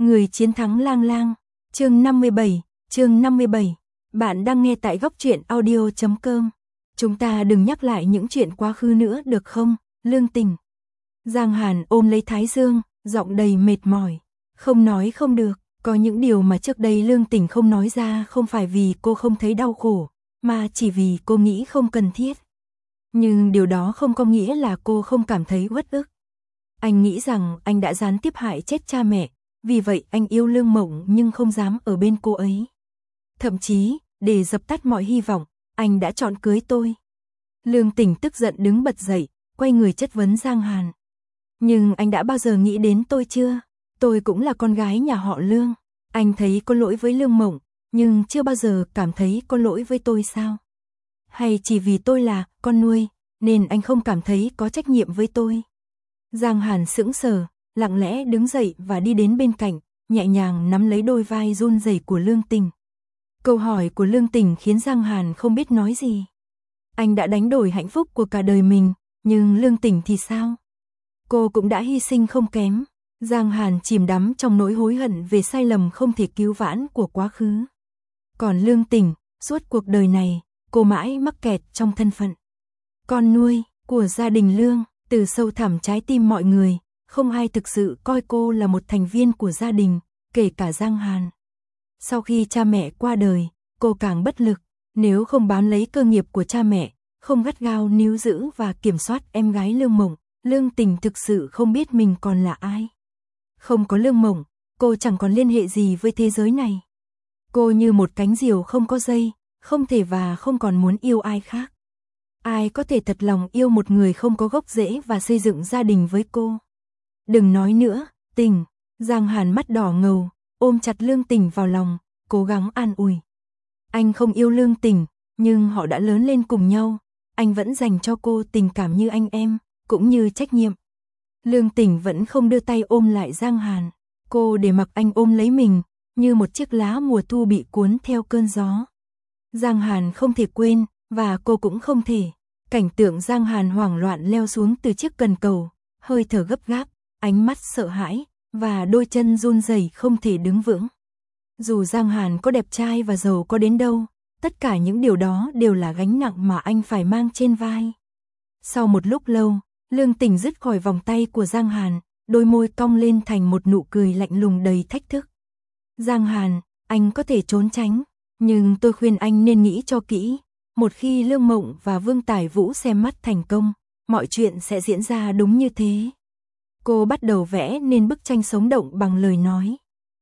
Người chiến thắng lang lang. Chương 57. Bạn đang nghe tại góc truyện audio.com. Chúng ta đừng nhắc lại những chuyện quá khứ nữa được không, Lương Tình. Giang Hàn ôm lấy thái dương, giọng đầy mệt mỏi. Không nói không được, có những điều mà trước đây Lương Tình không nói ra không phải vì cô không thấy đau khổ, mà chỉ vì cô nghĩ không cần thiết. Nhưng điều đó không có nghĩa là cô không cảm thấy uất ức. Anh nghĩ rằng anh đã gián tiếp hại chết cha mẹ, vì vậy anh yêu Lương Mộng nhưng không dám ở bên cô ấy. Thậm chí, để dập tắt mọi hy vọng, anh đã chọn cưới tôi. Lương Tình tức giận đứng bật dậy, quay người chất vấn Giang Hàn. Nhưng anh đã bao giờ nghĩ đến tôi chưa? Tôi cũng là con gái nhà họ Lương. Anh thấy có lỗi với Lương Mộng, nhưng chưa bao giờ cảm thấy có lỗi với tôi sao? Hay chỉ vì tôi là con nuôi, nên anh không cảm thấy có trách nhiệm với tôi? Giang Hàn sững sờ, lặng lẽ đứng dậy và đi đến bên cạnh, nhẹ nhàng nắm lấy đôi vai run rẩy của Lương Tình. Câu hỏi của Lương Tình khiến Giang Hàn không biết nói gì. Anh đã đánh đổi hạnh phúc của cả đời mình, nhưng Lương Tình thì sao? Cô cũng đã hy sinh không kém. Giang Hàn chìm đắm trong nỗi hối hận về sai lầm không thể cứu vãn của quá khứ. Còn Lương Tình, suốt cuộc đời này, cô mãi mắc kẹt trong thân phận con nuôi của gia đình Lương. Từ sâu thẳm trái tim mọi người, không ai thực sự coi cô là một thành viên của gia đình, kể cả Giang Hàn. Sau khi cha mẹ qua đời, cô càng bất lực. Nếu không bám lấy cơ nghiệp của cha mẹ, không gắt gao níu giữ và kiểm soát em gái Lương Mộng, Lương Tình thực sự không biết mình còn là ai. Không có Lương Mộng, cô chẳng còn liên hệ gì với thế giới này. Cô như một cánh diều không có dây, không thể và không còn muốn yêu ai khác. Ai có thể thật lòng yêu một người không có gốc rễ và xây dựng gia đình với cô? Đừng nói nữa, Tình. Giang Hàn mắt đỏ ngầu, ôm chặt Lương Tình vào lòng, cố gắng an ủi. Anh không yêu Lương Tình, nhưng họ đã lớn lên cùng nhau. Anh vẫn dành cho cô tình cảm như anh em, cũng như trách nhiệm. Lương Tình vẫn không đưa tay ôm lại Giang Hàn. Cô để mặc anh ôm lấy mình, như một chiếc lá mùa thu bị cuốn theo cơn gió. Giang Hàn không thể quên, và cô cũng không thể. Cảnh tượng Giang Hàn hoảng loạn leo xuống từ chiếc cần cầu, hơi thở gấp gáp, ánh mắt sợ hãi, và đôi chân run rẩy không thể đứng vững. Dù Giang Hàn có đẹp trai và giàu có đến đâu, tất cả những điều đó đều là gánh nặng mà anh phải mang trên vai. Sau một lúc lâu, Lương Tình dứt khỏi vòng tay của Giang Hàn, đôi môi cong lên thành một nụ cười lạnh lùng đầy thách thức. Giang Hàn, anh có thể trốn tránh, nhưng tôi khuyên anh nên nghĩ cho kỹ. Một khi Lương Mộng và Vương Tài Vũ xem mắt thành công, mọi chuyện sẽ diễn ra đúng như thế. Cô bắt đầu vẽ nên bức tranh sống động bằng lời nói.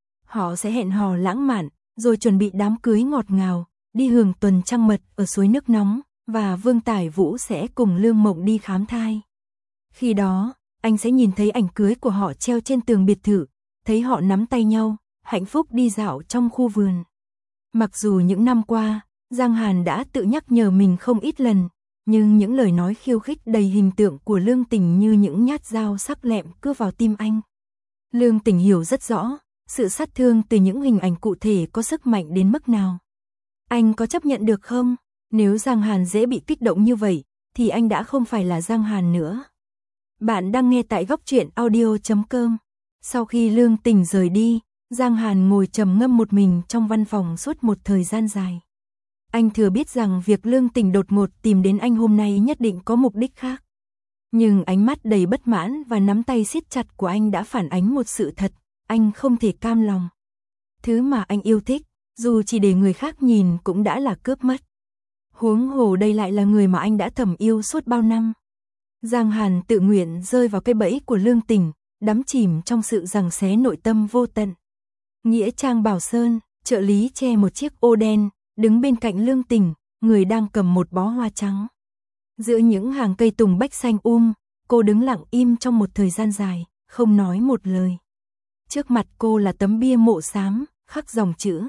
Họ sẽ hẹn hò lãng mạn, rồi chuẩn bị đám cưới ngọt ngào, đi hưởng tuần trăng mật ở suối nước nóng, và Vương Tài Vũ sẽ cùng Lương Mộng đi khám thai. Khi đó, anh sẽ nhìn thấy ảnh cưới của họ treo trên tường biệt thự, thấy họ nắm tay nhau, hạnh phúc đi dạo trong khu vườn. Mặc dù những năm qua, Giang Hàn đã tự nhắc nhở mình không ít lần, nhưng những lời nói khiêu khích đầy hình tượng của Lương Tình như những nhát dao sắc lẹm cưa vào tim anh. Lương Tình hiểu rất rõ, sự sát thương từ những hình ảnh cụ thể có sức mạnh đến mức nào. Anh có chấp nhận được không? Nếu Giang Hàn dễ bị kích động như vậy, thì anh đã không phải là Giang Hàn nữa. Bạn đang nghe tại góc truyện audio.com. Sau khi Lương Tình rời đi, Giang Hàn ngồi trầm ngâm một mình trong văn phòng suốt một thời gian dài. Anh thừa biết rằng việc Lương Tình đột ngột tìm đến anh hôm nay nhất định có mục đích khác. Nhưng ánh mắt đầy bất mãn và nắm tay siết chặt của anh đã phản ánh một sự thật, anh không thể cam lòng. Thứ mà anh yêu thích, dù chỉ để người khác nhìn cũng đã là cướp mất. Huống hồ đây lại là người mà anh đã thầm yêu suốt bao năm. Giang Hàn tự nguyện rơi vào cái bẫy của Lương Tình, đắm chìm trong sự giằng xé nội tâm vô tận. Nghĩa trang Bảo Sơn, trợ lý che một chiếc ô đen, đứng bên cạnh Lương Tình, người đang cầm một bó hoa trắng. Giữa những hàng cây tùng bách xanh cô đứng lặng im trong một thời gian dài, không nói một lời. Trước mặt cô là tấm bia mộ xám, khắc dòng chữ.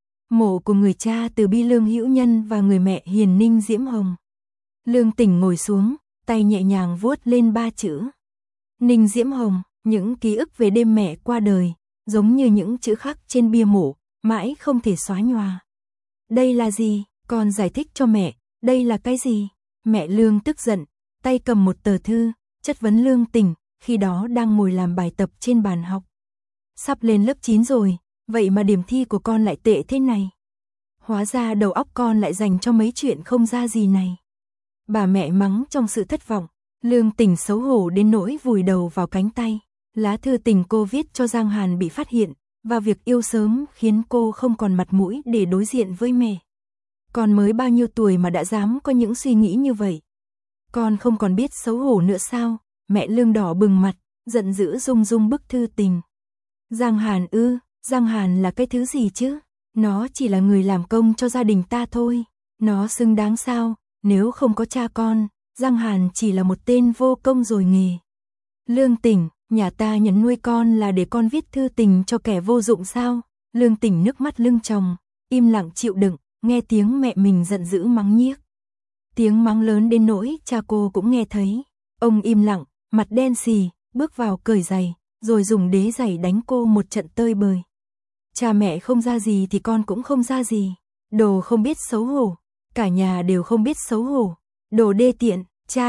Mộ của người cha Từ Bi Lương Hữu Nhân và người mẹ hiền Ninh Diễm Hồng. Lương Tình ngồi xuống, tay nhẹ nhàng vuốt lên ba chữ. Ninh Diễm Hồng, những ký ức về đêm mẹ qua đời, giống như những chữ khắc trên bia mộ, mãi không thể xóa nhòa. Đây là gì? Con giải thích cho mẹ, đây là cái gì? Mẹ Lương tức giận, tay cầm một tờ thư, chất vấn Lương Tình, khi đó đang ngồi làm bài tập trên bàn học. sắp lên lớp 9 rồi, vậy mà điểm thi của con lại tệ thế này. Hóa ra đầu óc con lại dành cho mấy chuyện không ra gì này. Bà mẹ mắng trong sự thất vọng, Lương Tình xấu hổ đến nỗi vùi đầu vào cánh tay. Lá thư tình cô viết cho Giang Hàn bị phát hiện, và việc yêu sớm khiến cô không còn mặt mũi để đối diện với mẹ. Con mới bao nhiêu tuổi mà đã dám có những suy nghĩ như vậy? Con không còn biết xấu hổ nữa sao? Mẹ Lương đỏ bừng mặt, giận dữ rung rung bức thư tình. Giang Hàn ư? Giang Hàn là cái thứ gì chứ? Nó chỉ là người làm công cho gia đình ta thôi. Nó xứng đáng sao? Nếu không có cha con, Giang Hàn chỉ là một tên vô công rồi nghề. Lương Tình, nhà ta nhận nuôi con là để con viết thư tình cho kẻ vô dụng sao? Lương Tình nước mắt lưng tròng, im lặng chịu đựng, nghe tiếng mẹ mình giận dữ mắng nhiếc. Tiếng mắng lớn đến nỗi cha cô cũng nghe thấy. Ông im lặng, mặt đen xì, bước vào cởi giày, rồi dùng đế giày đánh cô một trận tơi bời. Cha mẹ không ra gì thì con cũng không ra gì. Đồ không biết xấu hổ, cả nhà đều không biết xấu hổ. Đồ đê tiện,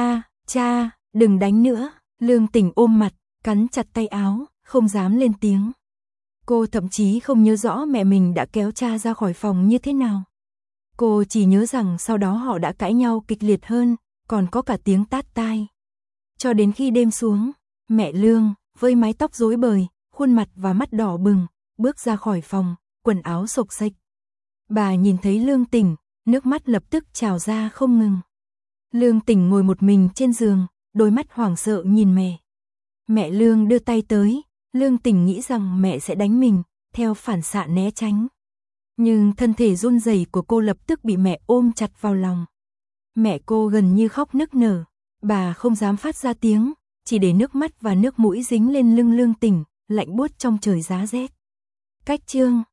cha, đừng đánh nữa. Lương Tình ôm mặt, cắn chặt tay áo, không dám lên tiếng. Cô thậm chí không nhớ rõ mẹ mình đã kéo cha ra khỏi phòng như thế nào. Cô chỉ nhớ rằng sau đó họ đã cãi nhau kịch liệt hơn, còn có cả tiếng tát tai. Cho đến khi đêm xuống, mẹ Lương, với mái tóc rối bời, khuôn mặt và mắt đỏ bừng, bước ra khỏi phòng, quần áo xộc xệch. Bà nhìn thấy Lương Tình, nước mắt lập tức trào ra không ngừng. Lương Tình ngồi một mình trên giường, đôi mắt hoảng sợ nhìn mẹ. Mẹ Lương đưa tay tới, Lương Tình nghĩ rằng mẹ sẽ đánh mình, theo phản xạ né tránh. Nhưng thân thể run rẩy của cô lập tức bị mẹ ôm chặt vào lòng. Mẹ cô gần như khóc nức nở, bà không dám phát ra tiếng, chỉ để nước mắt và nước mũi dính lên lưng Lương Tình, lạnh buốt trong trời giá rét. Cách chương